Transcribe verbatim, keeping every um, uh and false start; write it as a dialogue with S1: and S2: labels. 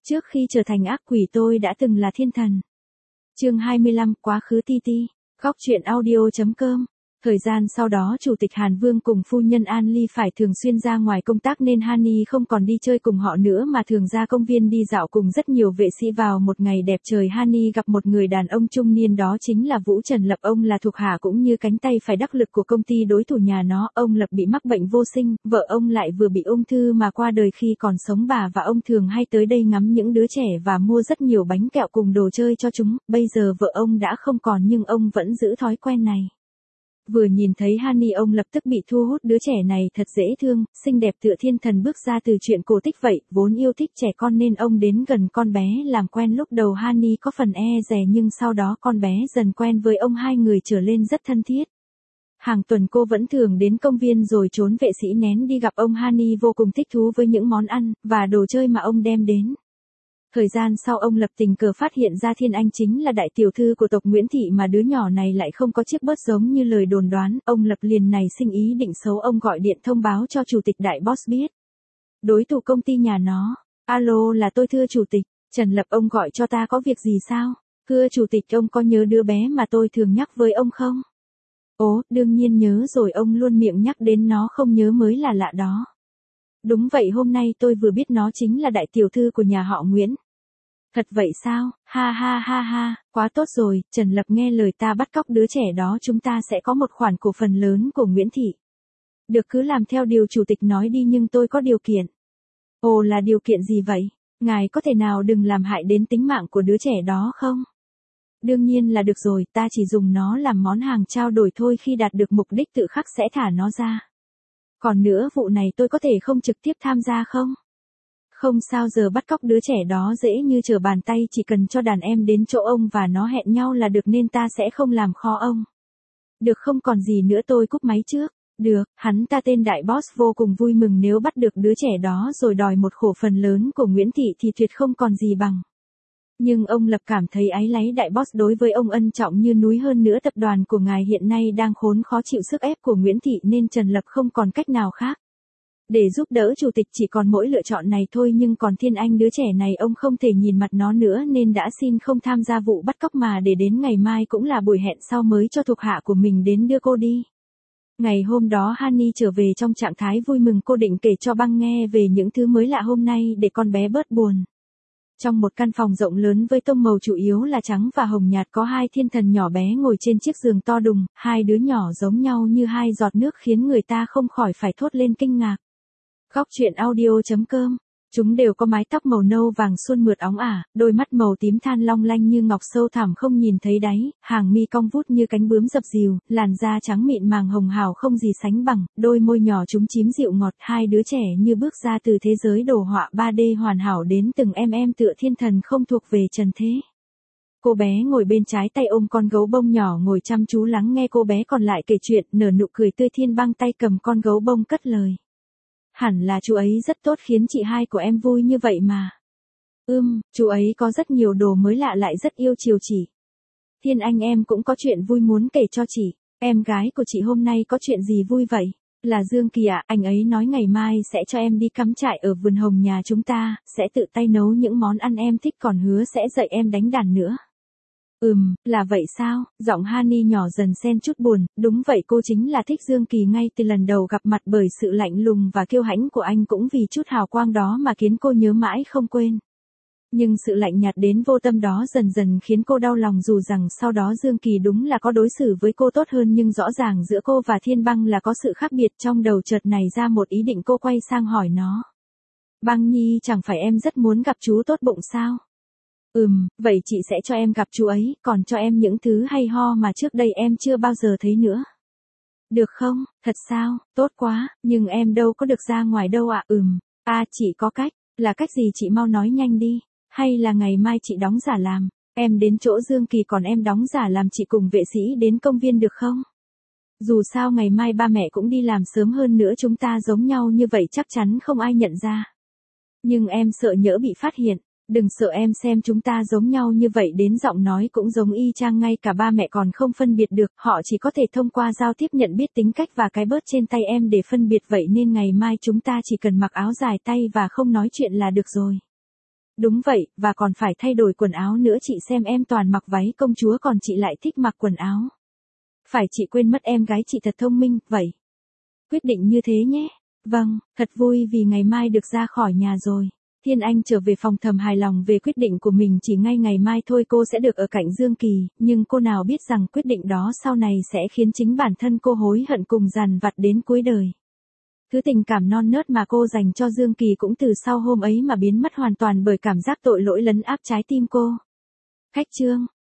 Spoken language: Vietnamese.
S1: Trước khi trở thành ác quỷ tôi đã từng là thiên thần. Chương hai mươi lăm, quá khứ ti ti. Góc truyện audio chấm com. Thời gian sau đó Chủ tịch Hàn Vương cùng phu nhân An Ly phải thường xuyên ra ngoài công tác nên Hani không còn đi chơi cùng họ nữa mà thường ra công viên đi dạo cùng rất nhiều vệ sĩ. Vào một ngày đẹp trời, Hani gặp một người đàn ông trung niên, đó chính là Vũ Trần Lập. Ông là thuộc hạ cũng như cánh tay phải đắc lực của công ty đối thủ nhà nó. Ông Lập bị mắc bệnh vô sinh, vợ ông lại vừa bị ung thư mà qua đời khi còn sống. Bà và ông thường hay tới đây ngắm những đứa trẻ và mua rất nhiều bánh kẹo cùng đồ chơi cho chúng. Bây giờ vợ ông đã không còn nhưng ông vẫn giữ thói quen này. Vừa nhìn thấy Hani, ông lập tức bị thu hút. Đứa trẻ này thật dễ thương, xinh đẹp tựa thiên thần bước ra từ truyện cổ tích vậy. Vốn yêu thích trẻ con nên ông đến gần con bé làm quen. Lúc đầu Hani có phần e dè nhưng sau đó con bé dần quen với ông, hai người trở lên rất thân thiết. Hàng tuần cô vẫn thường đến công viên rồi trốn vệ sĩ nén đi gặp ông. Hani vô cùng thích thú với những món ăn và đồ chơi mà ông đem đến. Thời gian sau, ông Lập tình cờ phát hiện ra Thiên Anh chính là đại tiểu thư của tộc Nguyễn Thị mà đứa nhỏ này lại không có chiếc bớt giống như lời đồn đoán. Ông Lập liền nảy sinh ý định xấu, ông gọi điện thông báo cho chủ tịch đại boss biết. Đối thủ công ty nhà nó. Alo, là tôi thưa chủ tịch. Trần Lập, ông gọi cho ta có việc gì sao? Thưa chủ tịch, ông có nhớ đứa bé mà tôi thường nhắc với ông không? Ồ, đương nhiên nhớ rồi, ông luôn miệng nhắc đến nó, không nhớ mới là lạ đó. Đúng vậy, hôm nay tôi vừa biết nó chính là đại tiểu thư của nhà họ Nguyễn. Thật vậy sao? Ha ha ha ha, quá tốt rồi. Trần Lập, nghe lời ta bắt cóc đứa trẻ đó, chúng ta sẽ có một khoản cổ phần lớn của Nguyễn Thị. Được, cứ làm theo điều chủ tịch nói đi, nhưng tôi có điều kiện. Ồ, là điều kiện gì vậy? Ngài có thể nào đừng làm hại đến tính mạng của đứa trẻ đó không? Đương nhiên là được rồi, ta chỉ dùng nó làm món hàng trao đổi thôi, khi đạt được mục đích tự khắc sẽ thả nó ra. Còn nữa, vụ này tôi có thể không trực tiếp tham gia không? Không sao, giờ bắt cóc đứa trẻ đó dễ như trở bàn tay, chỉ cần cho đàn em đến chỗ ông và nó hẹn nhau là được, nên ta sẽ không làm khó ông. Được, không còn gì nữa, tôi cúp máy trước. Được, hắn ta tên đại boss vô cùng vui mừng, nếu bắt được đứa trẻ đó rồi đòi một khổ phần lớn của Nguyễn Thị thì tuyệt không còn gì bằng. Nhưng ông Lập cảm thấy áy náy, đại boss đối với ông ân trọng như núi, hơn nữa tập đoàn của ngài hiện nay đang khốn khó chịu sức ép của Nguyễn Thị nên Trần Lập không còn cách nào khác. Để giúp đỡ chủ tịch chỉ còn mỗi lựa chọn này thôi, nhưng còn Thiên Anh, đứa trẻ này ông không thể nhìn mặt nó nữa nên đã xin không tham gia vụ bắt cóc mà để đến ngày mai cũng là buổi hẹn sau mới cho thuộc hạ của mình đến đưa cô đi. Ngày hôm đó Hani trở về trong trạng thái vui mừng, cô định kể cho Băng nghe về những thứ mới lạ hôm nay để con bé bớt buồn. Trong một căn phòng rộng lớn với tông màu chủ yếu là trắng và hồng nhạt, có hai thiên thần nhỏ bé ngồi trên chiếc giường to đùng, hai đứa nhỏ giống nhau như hai giọt nước khiến người ta không khỏi phải thốt lên kinh ngạc. Góc truyện audio chấm com. Chúng đều có mái tóc màu nâu vàng suôn mượt óng ả, đôi mắt màu tím than long lanh như ngọc sâu thẳm không nhìn thấy đáy, hàng mi cong vút như cánh bướm dập dìu, làn da trắng mịn màng hồng hào không gì sánh bằng, đôi môi nhỏ chúng chím dịu ngọt. Hai đứa trẻ như bước ra từ thế giới đồ họa ba D hoàn hảo đến từng em em tựa thiên thần không thuộc về trần thế. Cô bé ngồi bên trái tay ôm con gấu bông nhỏ ngồi chăm chú lắng nghe cô bé còn lại kể chuyện, nở nụ cười tươi. Thiên Băng tay cầm con gấu bông cất lời. Hẳn là chú ấy rất tốt khiến chị hai của em vui như vậy mà. Ưm, chú ấy có rất nhiều đồ mới lạ lại rất yêu chiều chị. Thiên Anh, em cũng có chuyện vui muốn kể cho chị. Em gái của chị hôm nay có chuyện gì vui vậy? Là Dương Kỳ ạ, anh ấy nói ngày mai sẽ cho em đi cắm trại ở vườn hồng nhà chúng ta, sẽ tự tay nấu những món ăn em thích, còn hứa sẽ dạy em đánh đàn nữa. Ừm, là vậy sao? Giọng Hani nhỏ dần xen chút buồn. Đúng vậy, cô chính là thích Dương Kỳ ngay từ lần đầu gặp mặt, bởi sự lạnh lùng và kiêu hãnh của anh cũng vì chút hào quang đó mà khiến cô nhớ mãi không quên. Nhưng sự lạnh nhạt đến vô tâm đó dần dần khiến cô đau lòng, dù rằng sau đó Dương Kỳ đúng là có đối xử với cô tốt hơn, nhưng rõ ràng giữa cô và Thiên Băng là có sự khác biệt. Trong đầu chợt nảy ra một ý định, cô quay sang hỏi nó. Băng Nhi, chẳng phải em rất muốn gặp chú tốt bụng sao? Ừm, vậy chị sẽ cho em gặp chú ấy, còn cho em những thứ hay ho mà trước đây em chưa bao giờ thấy nữa. Được không? Thật sao? Tốt quá, nhưng em đâu có được ra ngoài đâu ạ. À? Ừm, à chị có cách. Là cách gì chị mau nói nhanh đi. Hay là ngày mai chị đóng giả làm, em đến chỗ Dương Kỳ còn em đóng giả làm chị cùng vệ sĩ đến công viên được không? Dù sao ngày mai ba mẹ cũng đi làm sớm, hơn nữa chúng ta giống nhau như vậy chắc chắn không ai nhận ra. Nhưng em sợ nhỡ bị phát hiện. Đừng sợ, em xem chúng ta giống nhau như vậy, đến giọng nói cũng giống y chang, ngay cả ba mẹ còn không phân biệt được, họ chỉ có thể thông qua giao tiếp nhận biết tính cách và cái bớt trên tay em để phân biệt, vậy nên ngày mai chúng ta chỉ cần mặc áo dài tay và không nói chuyện là được rồi. Đúng vậy, và còn phải thay đổi quần áo nữa, chị xem em toàn mặc váy công chúa còn chị lại thích mặc quần áo. Phải, chị quên mất em gái chị thật thông minh, vậy. Quyết định như thế nhé. Vâng, thật vui vì ngày mai được ra khỏi nhà rồi. Thiên Anh trở về phòng thầm hài lòng về quyết định của mình, chỉ ngay ngày mai thôi cô sẽ được ở cạnh Dương Kỳ, nhưng cô nào biết rằng quyết định đó sau này sẽ khiến chính bản thân cô hối hận cùng dằn vặt đến cuối đời. Thứ tình cảm non nớt mà cô dành cho Dương Kỳ cũng từ sau hôm ấy mà biến mất hoàn toàn bởi cảm giác tội lỗi lấn áp trái tim cô. Khách trương